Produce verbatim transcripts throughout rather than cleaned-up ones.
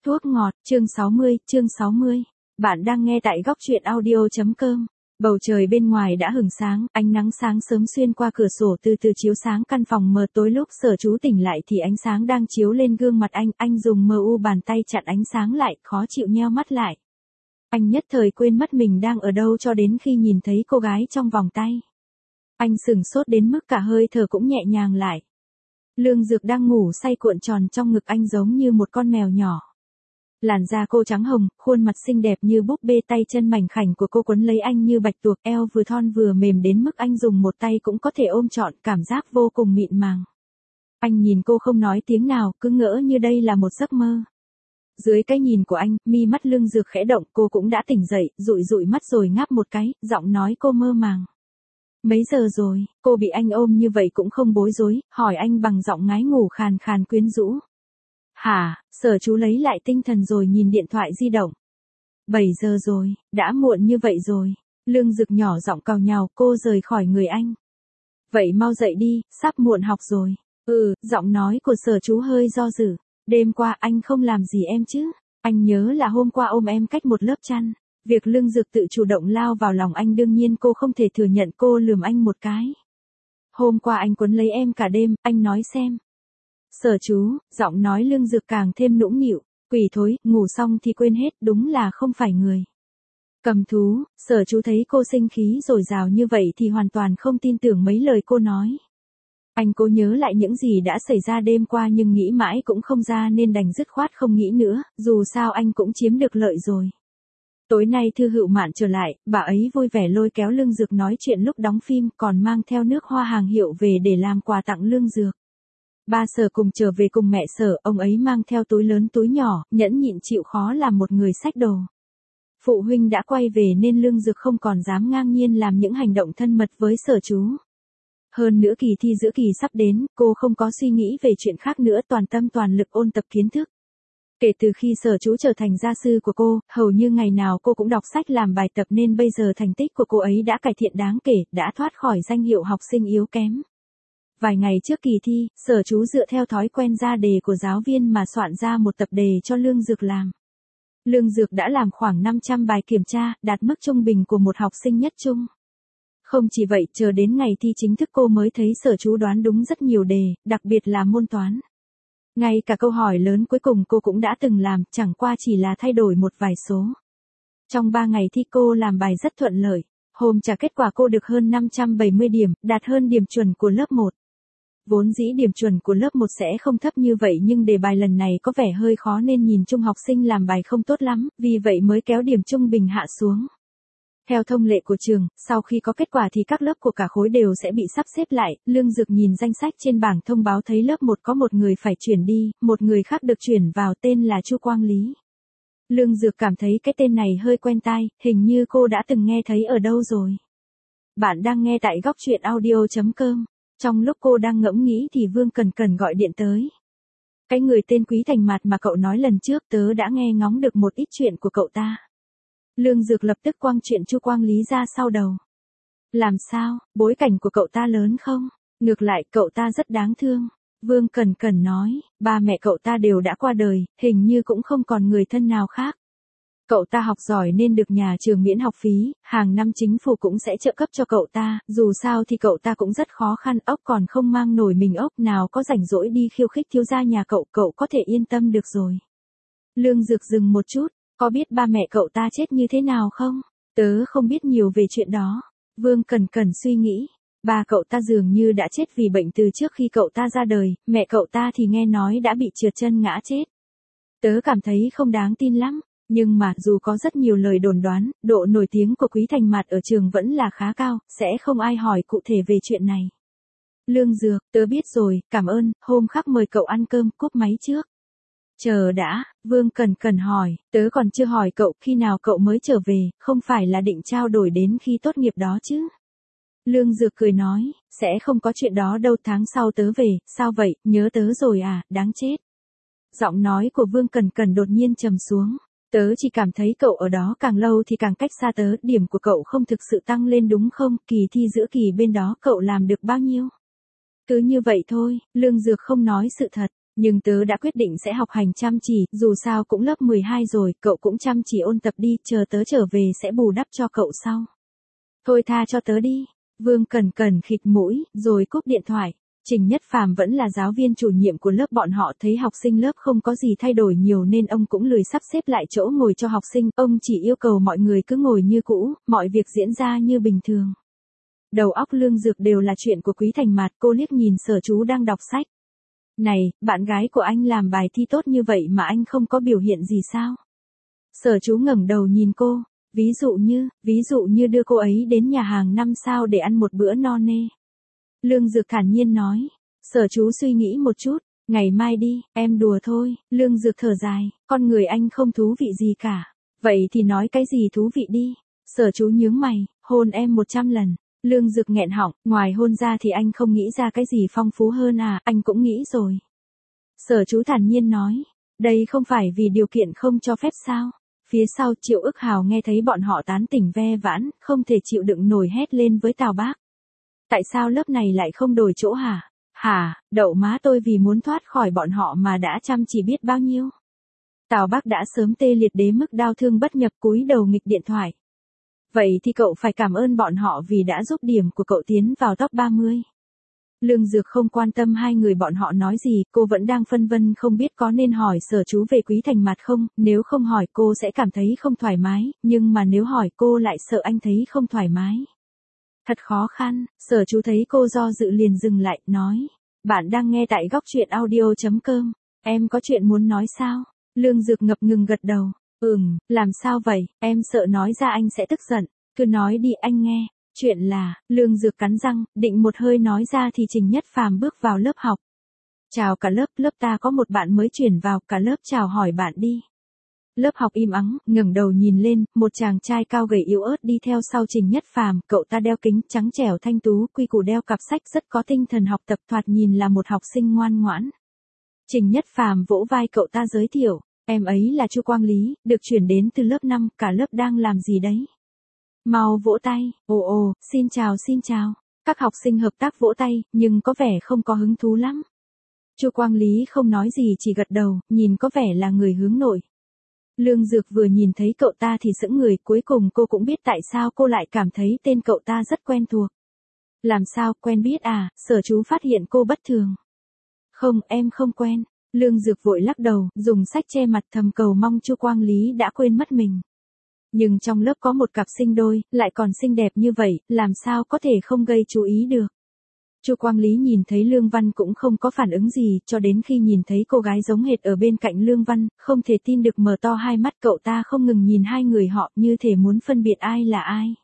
Thuốc ngọt, chương sáu mươi, chương sáu mươi. Bạn đang nghe tại góc truyện audio.com. Bầu trời bên ngoài đã hửng sáng, ánh nắng sáng sớm xuyên qua cửa sổ từ từ chiếu sáng căn phòng mờ tối. Lúc Sở Chú tỉnh lại thì ánh sáng đang chiếu lên gương mặt anh, anh dùng mờ u bàn tay chặn ánh sáng lại, khó chịu nheo mắt lại. Anh nhất thời quên mất mình đang ở đâu cho đến khi nhìn thấy cô gái trong vòng tay. Anh sửng sốt đến mức cả hơi thở cũng nhẹ nhàng lại. Lương Dược đang ngủ say cuộn tròn trong ngực anh giống như một con mèo nhỏ. Làn da cô trắng hồng, khuôn mặt xinh đẹp như búp bê, tay chân mảnh khảnh của cô quấn lấy anh như bạch tuộc, eo vừa thon vừa mềm đến mức anh dùng một tay cũng có thể ôm trọn, cảm giác vô cùng mịn màng. Anh nhìn cô không nói tiếng nào, cứ ngỡ như đây là một giấc mơ. Dưới cái nhìn của anh, mi mắt Lương Dược khẽ động, cô cũng đã tỉnh dậy, dụi dụi mắt rồi ngáp một cái, giọng nói cô mơ màng. Mấy giờ rồi? Cô bị anh ôm như vậy cũng không bối rối, hỏi anh bằng giọng ngái ngủ khàn khàn quyến rũ. Hả? Sở Chú lấy lại tinh thần rồi nhìn điện thoại di động. bảy giờ rồi, đã muộn như vậy rồi. Lương Dực nhỏ giọng càu nhàu, cô rời khỏi người anh. Vậy mau dậy đi, sắp muộn học rồi. Ừ, giọng nói của Sở Chú hơi do dự. Đêm qua anh không làm gì em chứ? Anh nhớ là hôm qua ôm em cách một lớp chăn. Việc Lương Dực tự chủ động lao vào lòng anh đương nhiên cô không thể thừa nhận, cô lườm anh một cái. Hôm qua anh quấn lấy em cả đêm, anh nói xem. Sở Chú, giọng nói Lương Dực càng thêm nũng nịu, quỷ thối, ngủ xong thì quên hết, đúng là không phải người. Cầm thú, Sở Chú thấy cô sinh khí dồi dào như vậy thì hoàn toàn không tin tưởng mấy lời cô nói. Anh cố nhớ lại những gì đã xảy ra đêm qua nhưng nghĩ mãi cũng không ra nên đành dứt khoát không nghĩ nữa, dù sao anh cũng chiếm được lợi rồi. Tối nay Thư Hựu Mạn trở lại, bà ấy vui vẻ lôi kéo Lương Dược nói chuyện lúc đóng phim, còn mang theo nước hoa hàng hiệu về để làm quà tặng Lương Dược. Ba Sở cùng trở về cùng mẹ Sở, ông ấy mang theo túi lớn túi nhỏ, nhẫn nhịn chịu khó làm một người xách đồ. Phụ huynh đã quay về nên Lương Dược không còn dám ngang nhiên làm những hành động thân mật với Sở Chú. Hơn nữa kỳ thi giữa kỳ sắp đến, cô không có suy nghĩ về chuyện khác nữa, toàn tâm toàn lực ôn tập kiến thức. Kể từ khi Sở Chú trở thành gia sư của cô, hầu như ngày nào cô cũng đọc sách làm bài tập nên bây giờ thành tích của cô ấy đã cải thiện đáng kể, đã thoát khỏi danh hiệu học sinh yếu kém. Vài ngày trước kỳ thi, Sở Chú dựa theo thói quen ra đề của giáo viên mà soạn ra một tập đề cho Lương Dược làm. Lương Dược đã làm khoảng năm trăm bài kiểm tra, đạt mức trung bình của một học sinh nhất trung. Không chỉ vậy, chờ đến ngày thi chính thức cô mới thấy Sở Chú đoán đúng rất nhiều đề, đặc biệt là môn toán. Ngay cả câu hỏi lớn cuối cùng cô cũng đã từng làm, chẳng qua chỉ là thay đổi một vài số. Trong ba ngày thi cô làm bài rất thuận lợi. Hôm trả kết quả cô được hơn năm trăm bảy mươi điểm, đạt hơn điểm chuẩn của lớp một. Vốn dĩ điểm chuẩn của lớp một sẽ không thấp như vậy nhưng đề bài lần này có vẻ hơi khó nên nhìn chung học sinh làm bài không tốt lắm, vì vậy mới kéo điểm trung bình hạ xuống. Theo thông lệ của trường, sau khi có kết quả thì các lớp của cả khối đều sẽ bị sắp xếp lại. Lương Dực nhìn danh sách trên bảng thông báo thấy lớp một có một người phải chuyển đi, một người khác được chuyển vào, tên là Chu Quang Lý. Lương Dực cảm thấy cái tên này hơi quen tai, hình như cô đã từng nghe thấy ở đâu rồi. Bạn đang nghe tại góc truyện audio.com. Trong lúc cô đang ngẫm nghĩ thì Vương Cần Cần gọi điện tới. Cái người tên Quý Thành Mạt mà cậu nói lần trước, tớ đã nghe ngóng được một ít chuyện của cậu ta. Lương Dược lập tức quăng chuyện Chu Quang Lý ra sau đầu. Làm sao, bối cảnh của cậu ta lớn không? Ngược lại, cậu ta rất đáng thương. Vương Cần Cần nói, ba mẹ cậu ta đều đã qua đời, hình như cũng không còn người thân nào khác. Cậu ta học giỏi nên được nhà trường miễn học phí, hàng năm chính phủ cũng sẽ trợ cấp cho cậu ta, dù sao thì cậu ta cũng rất khó khăn, ốc còn không mang nổi mình ốc, nào có rảnh rỗi đi khiêu khích thiếu gia nhà cậu, cậu có thể yên tâm được rồi. Lương Dược dừng một chút, có biết ba mẹ cậu ta chết như thế nào không? Tớ không biết nhiều về chuyện đó. Vương Cần Cần suy nghĩ, ba cậu ta dường như đã chết vì bệnh từ trước khi cậu ta ra đời, mẹ cậu ta thì nghe nói đã bị trượt chân ngã chết. Tớ cảm thấy không đáng tin lắm. Nhưng mà, dù có rất nhiều lời đồn đoán, độ nổi tiếng của Quý Thành Mạt ở trường vẫn là khá cao, sẽ không ai hỏi cụ thể về chuyện này. Lương Dược, tớ biết rồi, cảm ơn, hôm khác mời cậu ăn cơm, cúp máy trước. Chờ đã, Vương Cần Cần hỏi, tớ còn chưa hỏi cậu, khi nào cậu mới trở về, không phải là định trao đổi đến khi tốt nghiệp đó chứ? Lương Dược cười nói, sẽ không có chuyện đó đâu, tháng sau tớ về, sao vậy, nhớ tớ rồi à, đáng chết. Giọng nói của Vương Cần Cần đột nhiên trầm xuống. Tớ chỉ cảm thấy cậu ở đó càng lâu thì càng cách xa tớ, điểm của cậu không thực sự tăng lên đúng không, kỳ thi giữa kỳ bên đó cậu làm được bao nhiêu? Cứ như vậy thôi, Lương Dược không nói sự thật. Nhưng tớ đã quyết định sẽ học hành chăm chỉ, dù sao cũng lớp mười hai rồi, cậu cũng chăm chỉ ôn tập đi, chờ tớ trở về sẽ bù đắp cho cậu sau. Thôi tha cho tớ đi. Vương Cẩn Cẩn khịt mũi, rồi cúp điện thoại. Trình Nhất Phàm vẫn là giáo viên chủ nhiệm của lớp bọn họ, thấy học sinh lớp không có gì thay đổi nhiều nên ông cũng lười sắp xếp lại chỗ ngồi cho học sinh, ông chỉ yêu cầu mọi người cứ ngồi như cũ, mọi việc diễn ra như bình thường. Đầu óc Lương Dược đều là chuyện của Quý Thành Mạt, cô liếc nhìn Sở Chú đang đọc sách. Này, bạn gái của anh làm bài thi tốt như vậy mà anh không có biểu hiện gì sao? Sở Chú ngẩng đầu nhìn cô, ví dụ như, ví dụ như đưa cô ấy đến nhà hàng năm sao để ăn một bữa no nê. Lương Dược thản nhiên nói. Sở Chú suy nghĩ một chút, ngày mai đi, em đùa thôi. Lương Dược thở dài, con người anh không thú vị gì cả. Vậy thì nói cái gì thú vị đi. Sở Chú nhướng mày, hôn em một trăm lần. Lương Dược nghẹn họng, ngoài hôn ra thì anh không nghĩ ra cái gì phong phú hơn à, anh cũng nghĩ rồi. Sở Chú thản nhiên nói, đây không phải vì điều kiện không cho phép sao. Phía sau Triệu Ức Hào nghe thấy bọn họ tán tỉnh ve vãn, không thể chịu đựng nổi hét lên với Tào Bác. Tại sao lớp này lại không đổi chỗ hả? Hả, đậu má tôi vì muốn thoát khỏi bọn họ mà đã chăm chỉ biết bao nhiêu. Tào Bác đã sớm tê liệt đến mức đau thương bất nhập, cúi đầu nghịch điện thoại. Vậy thì cậu phải cảm ơn bọn họ vì đã giúp điểm của cậu tiến vào top ba mươi. Lương Dược không quan tâm hai người bọn họ nói gì, cô vẫn đang phân vân không biết có nên hỏi Sở Chú về Quý Thành Mạt không, nếu không hỏi cô sẽ cảm thấy không thoải mái, nhưng mà nếu hỏi cô lại sợ anh thấy không thoải mái. Thật khó khăn. Sở Chú thấy cô do dự liền dừng lại, nói, bạn đang nghe tại góc truyện audio chấm com, em có chuyện muốn nói sao? Lương Dược ngập ngừng gật đầu, ừm, làm sao vậy, em sợ nói ra anh sẽ tức giận, cứ nói đi anh nghe. Chuyện là, Lương Dược cắn răng, định một hơi nói ra thì Trình Nhất Phàm bước vào lớp học. Chào cả lớp, lớp ta có một bạn mới chuyển vào, cả lớp chào hỏi bạn đi. Lớp học im ắng, ngẩng đầu nhìn lên, một chàng trai cao gầy yếu ớt đi theo sau Trình Nhất Phàm, cậu ta đeo kính, trắng trẻo thanh tú, quy củ đeo cặp sách, rất có tinh thần học tập, thoạt nhìn là một học sinh ngoan ngoãn. Trình Nhất Phàm vỗ vai cậu ta giới thiệu, em ấy là Chu Quang Lý, được chuyển đến từ lớp năm, cả lớp đang làm gì đấy? Mau vỗ tay, ồ ồ, xin chào xin chào. Các học sinh hợp tác vỗ tay, nhưng có vẻ không có hứng thú lắm. Chu Quang Lý không nói gì chỉ gật đầu, nhìn có vẻ là người hướng nội. Lương Dược vừa nhìn thấy cậu ta thì sững người, cuối cùng cô cũng biết tại sao cô lại cảm thấy tên cậu ta rất quen thuộc. Làm sao, quen biết à? Sở Chú phát hiện cô bất thường. Không, em không quen. Lương Dược vội lắc đầu, dùng sách che mặt thầm cầu mong Chu Quang Lý đã quên mất mình. Nhưng trong lớp có một cặp sinh đôi, lại còn xinh đẹp như vậy, làm sao có thể không gây chú ý được. Chu Quang Lý nhìn thấy Lương Văn cũng không có phản ứng gì, cho đến khi nhìn thấy cô gái giống hệt ở bên cạnh Lương Văn, không thể tin được mở to hai mắt, cậu ta không ngừng nhìn hai người họ như thể muốn phân biệt ai là ai.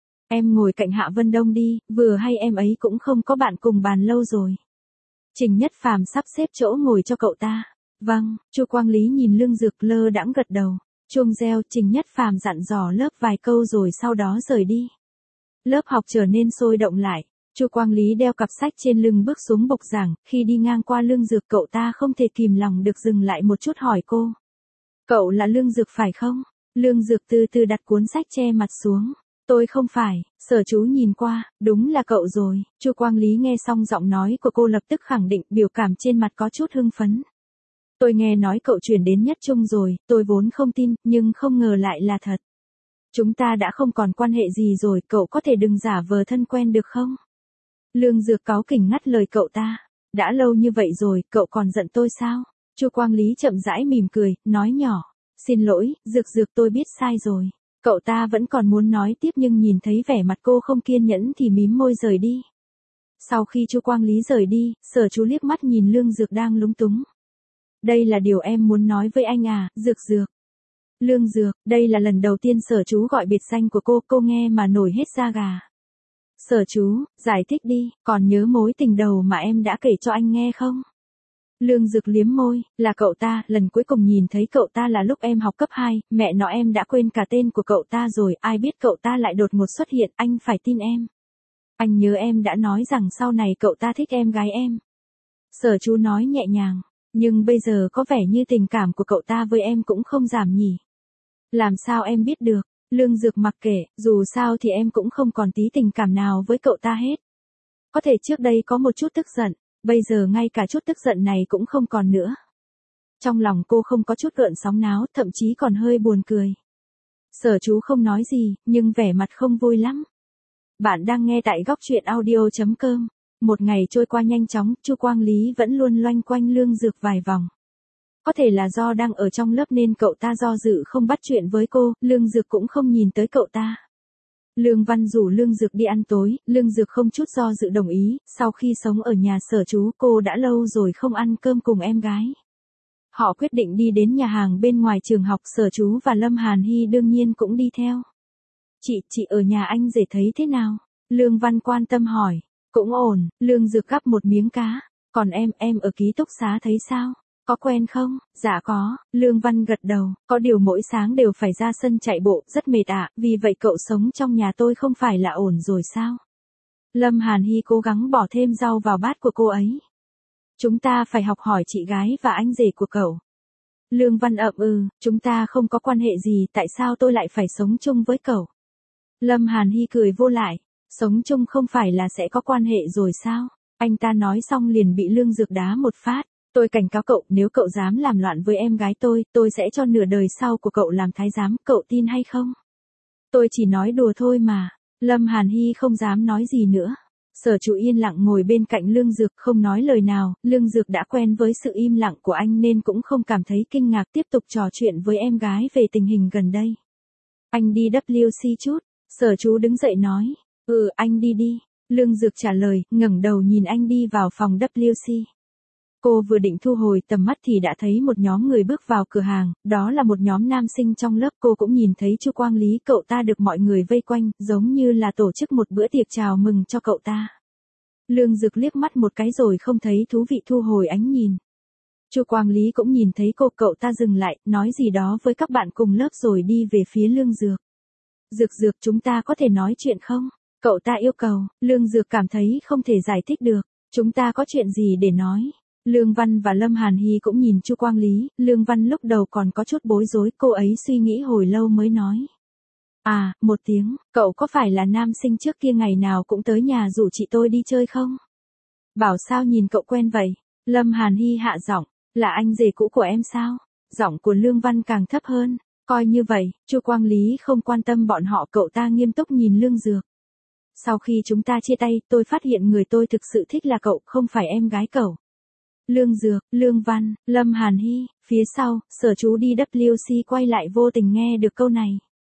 Em ngồi cạnh Hạ Vân Đông đi, vừa hay em ấy cũng không có bạn cùng bàn lâu rồi. Trình Nhất Phàm sắp xếp chỗ ngồi cho cậu ta. Vâng, Chu Quang Lý nhìn Lương Dược lơ đãng gật đầu. Chuông reo, Trình Nhất Phàm dặn dò lớp vài câu rồi sau đó rời đi. Lớp học trở nên sôi động lại. Chu Quang Lý đeo cặp sách trên lưng bước xuống bục giảng, khi đi ngang qua Lương Dược cậu ta không thể kìm lòng được dừng lại một chút hỏi cô. Cậu là Lương Dược phải không? Lương Dược từ từ đặt cuốn sách che mặt xuống. Tôi không phải. Sở Chú nhìn qua, đúng là cậu rồi. Chu Quang Lý nghe xong giọng nói của cô lập tức khẳng định, biểu cảm trên mặt có chút hưng phấn. Tôi nghe nói cậu chuyển đến Nhất Trung rồi, tôi vốn không tin, nhưng không ngờ lại là thật. Chúng ta đã không còn quan hệ gì rồi, cậu có thể đừng giả vờ thân quen được không? Lương Dược cáu kỉnh ngắt lời cậu ta. Đã lâu như vậy rồi, cậu còn giận tôi sao? Chu Quang Lý chậm rãi mỉm cười, nói nhỏ. Xin lỗi, Dược Dược tôi biết sai rồi. Cậu ta vẫn còn muốn nói tiếp nhưng nhìn thấy vẻ mặt cô không kiên nhẫn thì mím môi rời đi. Sau khi Chu Quang Lý rời đi, Sở Chú liếc mắt nhìn Lương Dược đang lúng túng. Đây là điều em muốn nói với anh à, Dược Dược. Lương Dược, đây là lần đầu tiên Sở Chú gọi biệt danh của cô, cô nghe mà nổi hết da gà. Sở Chú, giải thích đi, còn nhớ mối tình đầu mà em đã kể cho anh nghe không? Lương Dược liếm môi, là cậu ta, lần cuối cùng nhìn thấy cậu ta là lúc em học cấp hai, mẹ nó em đã quên cả tên của cậu ta rồi, ai biết cậu ta lại đột ngột xuất hiện, anh phải tin em. Anh nhớ em đã nói rằng sau này cậu ta thích em gái em. Sở Chú nói nhẹ nhàng, nhưng bây giờ có vẻ như tình cảm của cậu ta với em cũng không giảm nhỉ. Làm sao em biết được? Lương Dược mặc kệ, dù sao thì em cũng không còn tí tình cảm nào với cậu ta hết. Có thể trước đây có một chút tức giận, Bây giờ ngay cả chút tức giận này cũng không còn nữa. Trong lòng cô không có chút gợn sóng náo, thậm chí còn hơi buồn cười. Sở Chú không nói gì, nhưng vẻ mặt không vui lắm. Bạn đang nghe tại góc truyện audio chấm com. Một ngày trôi qua nhanh chóng, Chu Quang Lý vẫn luôn loanh quanh Lương Dược vài vòng. Có thể là do đang ở trong lớp nên cậu ta do dự không bắt chuyện với cô, Lương Dược cũng không nhìn tới cậu ta. Lương Văn rủ Lương Dược đi ăn tối, Lương Dược không chút do dự đồng ý, sau khi sống ở nhà Sở Chú cô đã lâu rồi không ăn cơm cùng em gái. Họ quyết định đi đến nhà hàng bên ngoài trường học, Sở Chú và Lâm Hàn Hy đương nhiên cũng đi theo. Chị, chị ở nhà anh rể thấy thế nào? Lương Văn quan tâm hỏi. Cũng ổn, Lương Dược gắp một miếng cá. Còn em, em ở ký túc xá thấy sao? Có quen không? Dạ có, Lương Văn gật đầu, có điều mỗi sáng đều phải ra sân chạy bộ, rất mệt ạ, vì vậy cậu sống trong nhà tôi không phải là ổn rồi sao? Lâm Hàn Hy cố gắng bỏ thêm rau vào bát của cô ấy. Chúng ta phải học hỏi chị gái và anh rể của cậu. Lương Văn ậm ừ, chúng ta không có quan hệ gì, tại sao tôi lại phải sống chung với cậu? Lâm Hàn Hy cười vô lại, sống chung không phải là sẽ có quan hệ rồi sao? Anh ta nói xong liền bị Lương Dược đá một phát. Tôi cảnh cáo cậu, nếu cậu dám làm loạn với em gái tôi, tôi sẽ cho nửa đời sau của cậu làm thái giám, cậu tin hay không? Tôi chỉ nói đùa thôi mà. Lâm Hàn Hy không dám nói gì nữa. Sở Chú yên lặng ngồi bên cạnh Lương Dược không nói lời nào, Lương Dược đã quen với sự im lặng của anh nên cũng không cảm thấy kinh ngạc, tiếp tục trò chuyện với em gái về tình hình gần đây. Anh đi W C chút, Sở Chú đứng dậy nói, ừ anh đi đi. Lương Dược trả lời, ngẩng đầu nhìn anh đi vào phòng W C. Cô vừa định thu hồi tầm mắt thì đã thấy một nhóm người bước vào cửa hàng, đó là một nhóm nam sinh trong lớp. Cô cũng nhìn thấy Chu Quang Lý, cậu ta được mọi người vây quanh, giống như là tổ chức một bữa tiệc chào mừng cho cậu ta. Lương Dược liếc mắt một cái rồi không thấy thú vị thu hồi ánh nhìn. Chu Quang Lý cũng nhìn thấy cô, cậu ta dừng lại, nói gì đó với các bạn cùng lớp rồi đi về phía Lương Dược. Dược Dược, chúng ta có thể nói chuyện không? Cậu ta yêu cầu. Lương Dược cảm thấy không thể giải thích được. Chúng ta có chuyện gì để nói? Lương Văn và Lâm Hàn Hy cũng nhìn Chu Quang Lý, Lương Văn lúc đầu còn có chút bối rối, cô ấy suy nghĩ hồi lâu mới nói. À, một tiếng, cậu có phải là nam sinh trước kia ngày nào cũng tới nhà rủ chị tôi đi chơi không? Bảo sao nhìn cậu quen vậy? Lâm Hàn Hy hạ giọng, là anh rể cũ của em sao? Giọng của Lương Văn càng thấp hơn, coi như vậy, Chu Quang Lý không quan tâm bọn họ, cậu ta nghiêm túc nhìn Lương Dược. Sau khi chúng ta chia tay, tôi phát hiện người tôi thực sự thích là cậu, không phải em gái cậu. Lương Dược, Lương Văn, Lâm Hàn Hy, phía sau, Sở Chú đi W C quay lại vô tình nghe được câu này.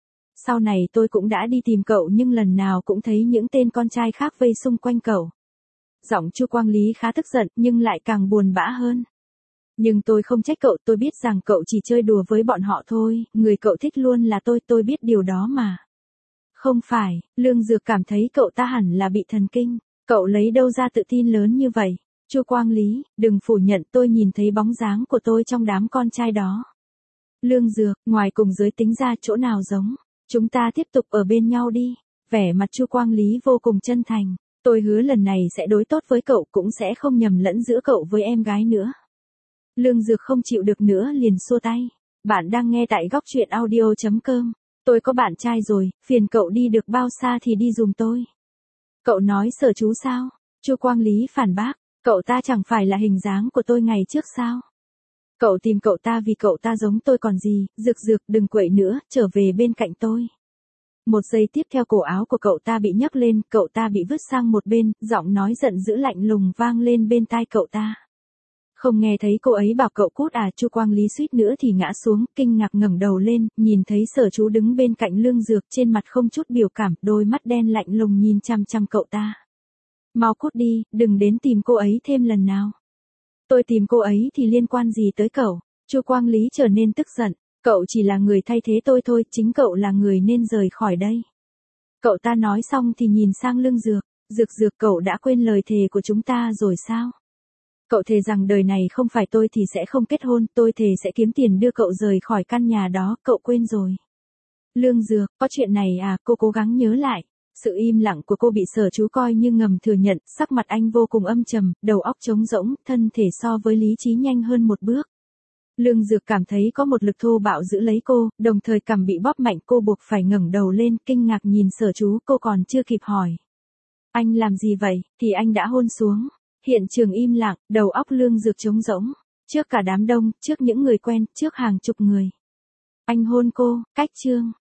Sau này tôi cũng đã đi tìm cậu nhưng lần nào cũng thấy những tên con trai khác vây xung quanh cậu. Giọng Chu Quang Lý khá tức giận nhưng lại càng buồn bã hơn. Nhưng tôi không trách cậu, tôi biết rằng cậu chỉ chơi đùa với bọn họ thôi, người cậu thích luôn là tôi, tôi biết điều đó mà. Không phải, Lương Dược cảm thấy cậu ta hẳn là bị thần kinh, cậu lấy đâu ra tự tin lớn như vậy? Chu Quang Lý, đừng phủ nhận, tôi nhìn thấy bóng dáng của tôi trong đám con trai đó. Lương Dược, ngoài cùng giới tính ra chỗ nào giống, chúng ta tiếp tục ở bên nhau đi. Vẻ mặt Chu Quang Lý vô cùng chân thành, tôi hứa lần này sẽ đối tốt với cậu, cũng sẽ không nhầm lẫn giữa cậu với em gái nữa. Lương Dược không chịu được nữa liền xua tay. Bạn đang nghe tại góc truyện audio chấm com. Tôi có bạn trai rồi, phiền cậu đi được bao xa thì đi giùm tôi. Cậu nói Sở Chú sao? Chu Quang Lý phản bác. Cậu ta chẳng phải là hình dáng của tôi ngày trước sao? Cậu tìm cậu ta vì cậu ta giống tôi còn gì, Dược Dược đừng quậy nữa, trở về bên cạnh tôi. Một giây tiếp theo cổ áo của cậu ta bị nhấc lên, cậu ta bị vứt sang một bên, giọng nói giận dữ lạnh lùng vang lên bên tai cậu ta. Không nghe thấy cô ấy bảo cậu cút à? Chu Quang Lý suýt nữa thì ngã xuống, kinh ngạc ngẩng đầu lên, nhìn thấy Sở Chú đứng bên cạnh Lương Dược, trên mặt không chút biểu cảm, đôi mắt đen lạnh lùng nhìn chăm chăm cậu ta. Mau cút đi, đừng đến tìm cô ấy thêm lần nào. Tôi tìm cô ấy thì liên quan gì tới cậu? Chu Quang Lý trở nên tức giận, cậu chỉ là người thay thế tôi thôi, chính cậu là người nên rời khỏi đây. Cậu ta nói xong thì nhìn sang Lương Dược, Dược Dược, cậu đã quên lời thề của chúng ta rồi sao? Cậu thề rằng đời này không phải tôi thì sẽ không kết hôn, tôi thề sẽ kiếm tiền đưa cậu rời khỏi căn nhà đó, cậu quên rồi. Lương Dược, có chuyện này à? Cô cố gắng nhớ lại. Sự im lặng của cô bị Sở Chú coi như ngầm thừa nhận, sắc mặt anh vô cùng âm trầm, đầu óc trống rỗng, thân thể so với lý trí nhanh hơn một bước. Lương Dược cảm thấy có một lực thô bạo giữ lấy cô, đồng thời cằm bị bóp mạnh, cô buộc phải ngẩng đầu lên, kinh ngạc nhìn Sở Chú, cô còn chưa kịp hỏi. Anh làm gì vậy, thì anh đã hôn xuống. Hiện trường im lặng, đầu óc Lương Dược trống rỗng. Trước cả đám đông, trước những người quen, trước hàng chục người. Anh hôn cô, cách Trương.